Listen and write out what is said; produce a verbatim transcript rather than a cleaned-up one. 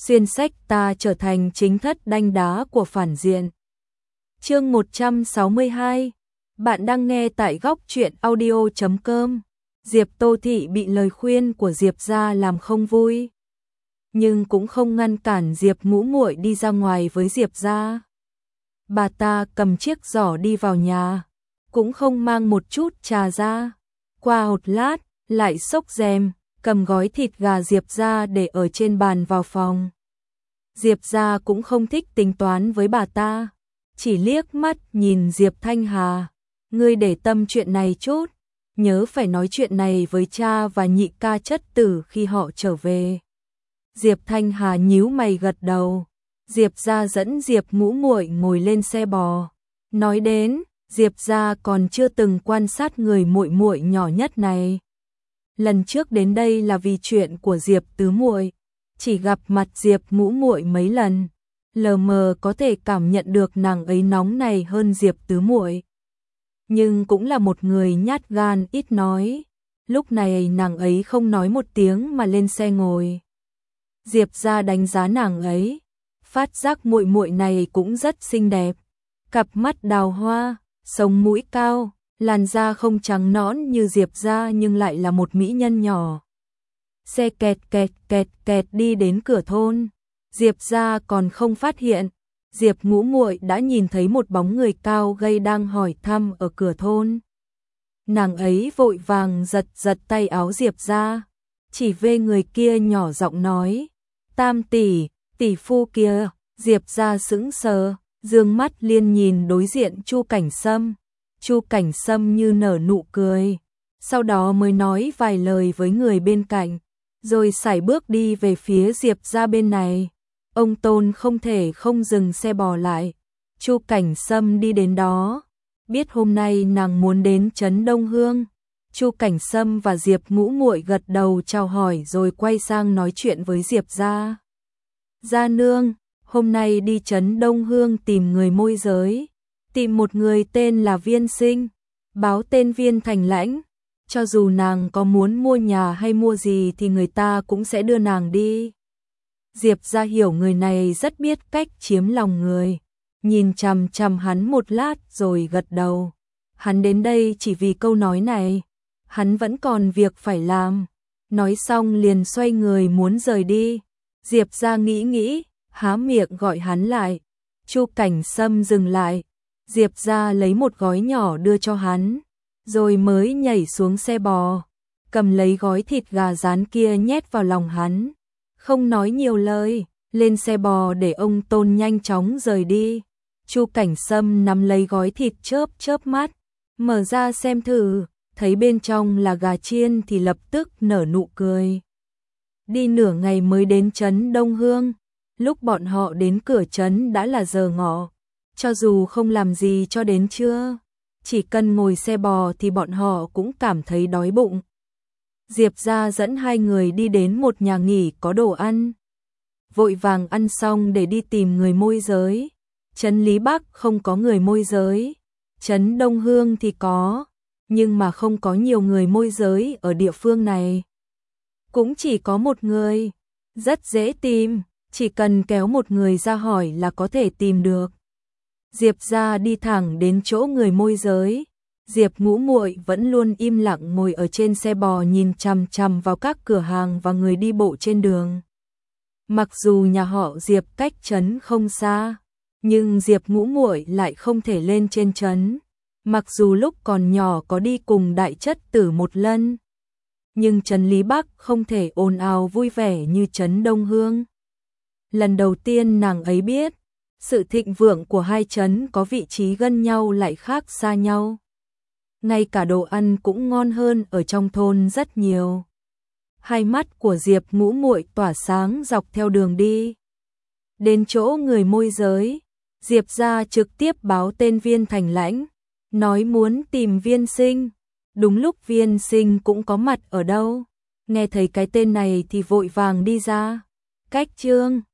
xuyên sách ta trở thành chính thất đanh đá của phản diện. Chương một trăm sáu mươi hai. Bạn đang nghe tại góc truyện audio chấm com. Diệp Tô Thị bị lời khuyên của Diệp gia làm không vui, nhưng cũng không ngăn cản Diệp Ngũ Muội đi ra ngoài với Diệp gia. Bà ta cầm chiếc giỏ đi vào nhà, cũng không mang một chút trà ra. Qua một lát, lại xốc rèm, cầm gói thịt gà Diệp gia để ở trên bàn vào phòng. Diệp gia cũng không thích tính toán với bà ta, chỉ liếc mắt nhìn Diệp Thanh Hà. Ngươi để tâm chuyện này chút, nhớ phải nói chuyện này với cha và nhị ca chất tử khi họ trở về. Diệp Thanh Hà nhíu mày gật đầu. Diệp gia dẫn Diệp Ngũ Muội ngồi lên xe bò. Nói đến, Diệp gia còn chưa từng quan sát người muội muội nhỏ nhất này. Lần trước đến đây là vì chuyện của Diệp Tứ Muội, chỉ gặp mặt Diệp Ngũ Muội mấy lần, lờ mờ có thể cảm nhận được nàng ấy nóng này hơn Diệp Tứ Muội. Nhưng cũng là một người nhát gan ít nói. Lúc này nàng ấy không nói một tiếng mà lên xe ngồi. Diệp gia đánh giá nàng ấy, phát giác muội muội này cũng rất xinh đẹp, cặp mắt đào hoa, sống mũi cao, làn da không trắng nõn như Diệp gia nhưng lại là một mỹ nhân nhỏ. Xe kẹt kẹt kẹt kẹt đi đến cửa thôn. Diệp gia còn không phát hiện, Diệp Ngũ Muội đã nhìn thấy một bóng người cao gầy đang hỏi thăm ở cửa thôn. Nàng ấy vội vàng giật giật tay áo Diệp gia, chỉ về người kia nhỏ giọng nói: "Tam tỷ, tỷ phu kia." Diệp gia sững sờ, dương mắt liên nhìn đối diện Chu Cảnh Sâm. Chu Cảnh Sâm như nở nụ cười, sau đó mới nói vài lời với người bên cạnh, rồi sải bước đi về phía Diệp gia bên này. Ông Tôn không thể không dừng xe bò lại. Chu Cảnh Sâm đi đến đó, biết hôm nay nàng muốn đến trấn Đông Hương. Chu Cảnh Sâm và Diệp Ngũ Muội gật đầu chào hỏi rồi quay sang nói chuyện với Diệp gia. "Gia nương, hôm nay đi trấn Đông Hương tìm người môi giới, tìm một người tên là Viên Sinh, báo tên Viên Thành Lãnh, cho dù nàng có muốn mua nhà hay mua gì thì người ta cũng sẽ đưa nàng đi." Diệp gia hiểu người này rất biết cách chiếm lòng người, nhìn chằm chằm hắn một lát rồi gật đầu. Hắn đến đây chỉ vì câu nói này, hắn vẫn còn việc phải làm. Nói xong liền xoay người muốn rời đi. Diệp gia nghĩ nghĩ, há miệng gọi hắn lại. Chu Cảnh Sâm dừng lại. Diệp gia lấy một gói nhỏ đưa cho hắn, rồi mới nhảy xuống xe bò, cầm lấy gói thịt gà rán kia nhét vào lòng hắn. Không nói nhiều lời, lên xe bò để ông Tôn nhanh chóng rời đi. Chu Cảnh Sâm nắm lấy gói thịt chớp chớp mắt, mở ra xem thử, thấy bên trong là gà chiên thì lập tức nở nụ cười. Đi nửa ngày mới đến trấn Đông Hương, lúc bọn họ đến cửa trấn đã là giờ ngọ. Cho dù không làm gì cho đến trưa, chỉ cần ngồi xe bò thì bọn họ cũng cảm thấy đói bụng. Diệp gia dẫn hai người đi đến một nhà nghỉ có đồ ăn. Vội vàng ăn xong để đi tìm người môi giới. Trấn Lý Bắc không có người môi giới, trấn Đông Hương thì có, nhưng mà không có nhiều người môi giới ở địa phương này. Cũng chỉ có một người, rất dễ tìm, chỉ cần kéo một người ra hỏi là có thể tìm được. Diệp gia đi thẳng đến chỗ người môi giới. Diệp Ngũ Muội vẫn luôn im lặng ngồi ở trên xe bò nhìn chằm chằm vào các cửa hàng và người đi bộ trên đường. Mặc dù nhà họ Diệp cách trấn không xa, nhưng Diệp Ngũ Muội lại không thể lên trên trấn. Mặc dù lúc còn nhỏ có đi cùng đại chất tử một lần, nhưng trấn Lý Bắc không thể ồn ào vui vẻ như trấn Đông Hương. Lần đầu tiên nàng ấy biết, sự thịnh vượng của hai trấn có vị trí gần nhau lại khác xa nhau. Ngay cả đồ ăn cũng ngon hơn ở trong thôn rất nhiều. Hai mắt của Diệp Ngũ Muội tỏa sáng dọc theo đường đi. Đến chỗ người môi giới, Diệp gia trực tiếp báo tên Viên Thành Lãnh, nói muốn tìm Viên Sinh. Đúng lúc Viên Sinh cũng có mặt ở đâu, nghe thấy cái tên này thì vội vàng đi ra. Cách chương